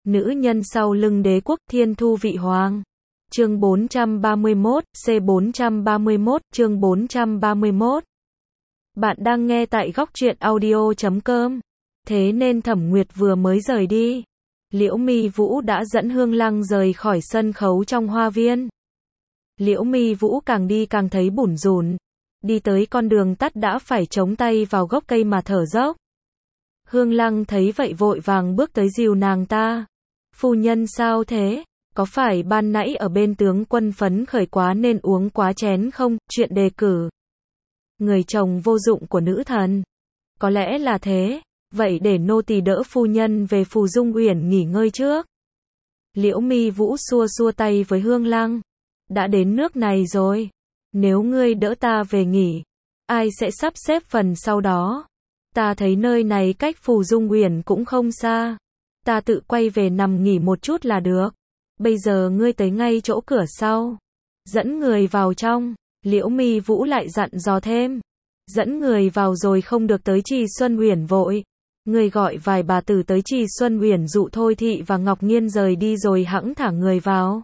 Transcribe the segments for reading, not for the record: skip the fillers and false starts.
Nữ nhân sau lưng đế quốc Thiên Thu Vị Hoàng. Chương 431, C431, chương 431. Bạn đang nghe tại góc truyện audio.com. Thế nên Thẩm Nguyệt vừa mới rời đi, Liễu Mi Vũ đã dẫn Hương Lăng rời khỏi sân khấu trong hoa viên. Liễu Mi Vũ càng đi càng thấy bủn rủn, đi tới con đường tắt đã phải chống tay vào gốc cây mà thở dốc. Hương Lăng thấy vậy vội vàng bước tới dìu nàng ta. Phu nhân sao thế? Có phải ban nãy ở bên tướng quân phấn khởi quá nên uống quá chén không? Chuyện đề cử người chồng vô dụng của nữ thần. Có lẽ là thế. Vậy để nô tỳ đỡ phu nhân về Phù Dung Uyển nghỉ ngơi trước. Liễu Mi Vũ xua xua tay với Hương Lăng. Đã đến nước này rồi, nếu ngươi đỡ ta về nghỉ, ai sẽ sắp xếp phần sau đó? Ta thấy nơi này cách Phù Dung Uyển cũng không xa, ta tự quay về nằm nghỉ một chút là được. Bây giờ ngươi tới ngay chỗ cửa sau, dẫn người vào trong. Liễu Mi Vũ lại dặn dò thêm, dẫn người vào rồi không được tới Trì Xuân Uyển vội. Ngươi gọi vài bà tử tới Trì Xuân Uyển dụ Thôi Thị và Ngọc Nghiên rời đi rồi hẵng thả người vào.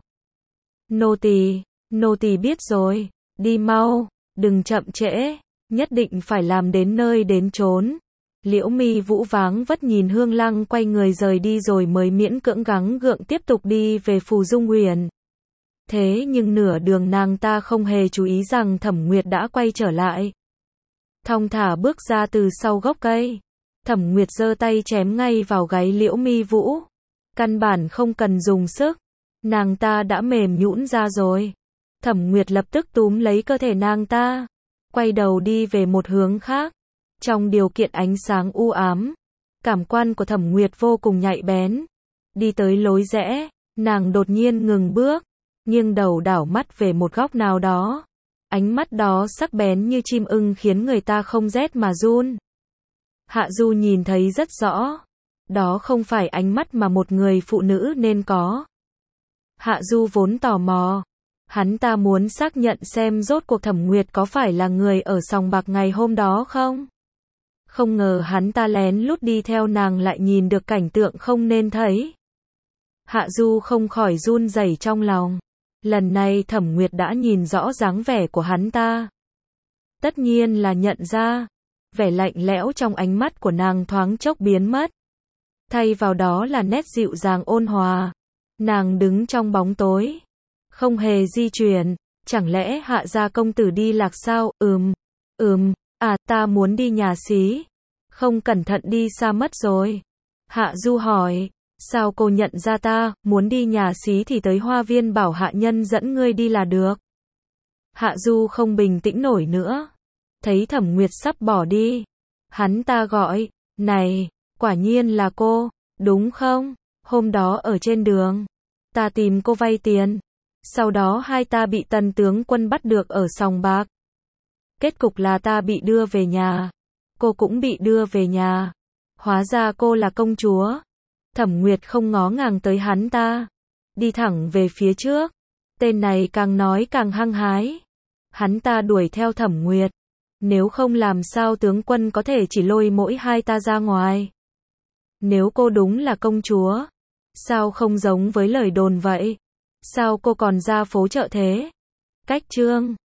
Nô tỳ biết rồi, đi mau, đừng chậm trễ, nhất định phải làm đến nơi đến chốn. Liễu Mi Vũ váng vất nhìn Hương Lăng quay người rời đi rồi mới miễn cưỡng gắng gượng tiếp tục đi về Phù Dung Uyển. Thế nhưng nửa đường nàng ta không hề chú ý rằng Thẩm Nguyệt đã quay trở lại. Thong thả bước ra từ sau gốc cây. Thẩm Nguyệt giơ tay chém ngay vào gáy Liễu Mi Vũ. Căn bản không cần dùng sức, nàng ta đã mềm nhũn ra rồi. Thẩm Nguyệt lập tức túm lấy cơ thể nàng ta, quay đầu đi về một hướng khác. Trong điều kiện ánh sáng u ám, cảm quan của Thẩm Nguyệt vô cùng nhạy bén. Đi tới lối rẽ, nàng đột nhiên ngừng bước, nghiêng đầu đảo mắt về một góc nào đó. Ánh mắt đó sắc bén như chim ưng khiến người ta không rét mà run. Hạ Du nhìn thấy rất rõ, đó không phải ánh mắt mà một người phụ nữ nên có. Hạ Du vốn tò mò, hắn ta muốn xác nhận xem rốt cuộc Thẩm Nguyệt có phải là người ở sòng bạc ngày hôm đó không. Không ngờ hắn ta lén lút đi theo nàng lại nhìn được cảnh tượng không nên thấy. Hạ Du không khỏi run rẩy trong lòng. Lần này Thẩm Nguyệt đã nhìn rõ dáng vẻ của hắn ta. Tất nhiên là nhận ra. Vẻ lạnh lẽo trong ánh mắt của nàng thoáng chốc biến mất. Thay vào đó là nét dịu dàng ôn hòa. Nàng đứng trong bóng tối, không hề di chuyển. Chẳng lẽ Hạ gia công tử đi lạc sao? Ta muốn đi nhà xí. Không cẩn thận đi xa mất rồi. Hạ Du hỏi, sao cô nhận ra ta? Muốn đi nhà xí thì tới hoa viên bảo hạ nhân dẫn ngươi đi là được. Hạ Du không bình tĩnh nổi nữa. Thấy Thẩm Nguyệt sắp bỏ đi, hắn ta gọi, này, quả nhiên là cô, đúng không? Hôm đó ở trên đường, ta tìm cô vay tiền. Sau đó hai ta bị Tần tướng quân bắt được ở sòng bạc. Kết cục là ta bị đưa về nhà, cô cũng bị đưa về nhà. Hóa ra cô là công chúa. Thẩm Nguyệt không ngó ngàng tới hắn ta, đi thẳng về phía trước. Tên này càng nói càng hăng hái. Hắn ta đuổi theo Thẩm Nguyệt. Nếu không làm sao tướng quân có thể chỉ lôi mỗi hai ta ra ngoài. Nếu cô đúng là công chúa, sao không giống với lời đồn vậy? Sao cô còn ra phố chợ thế? Cách chương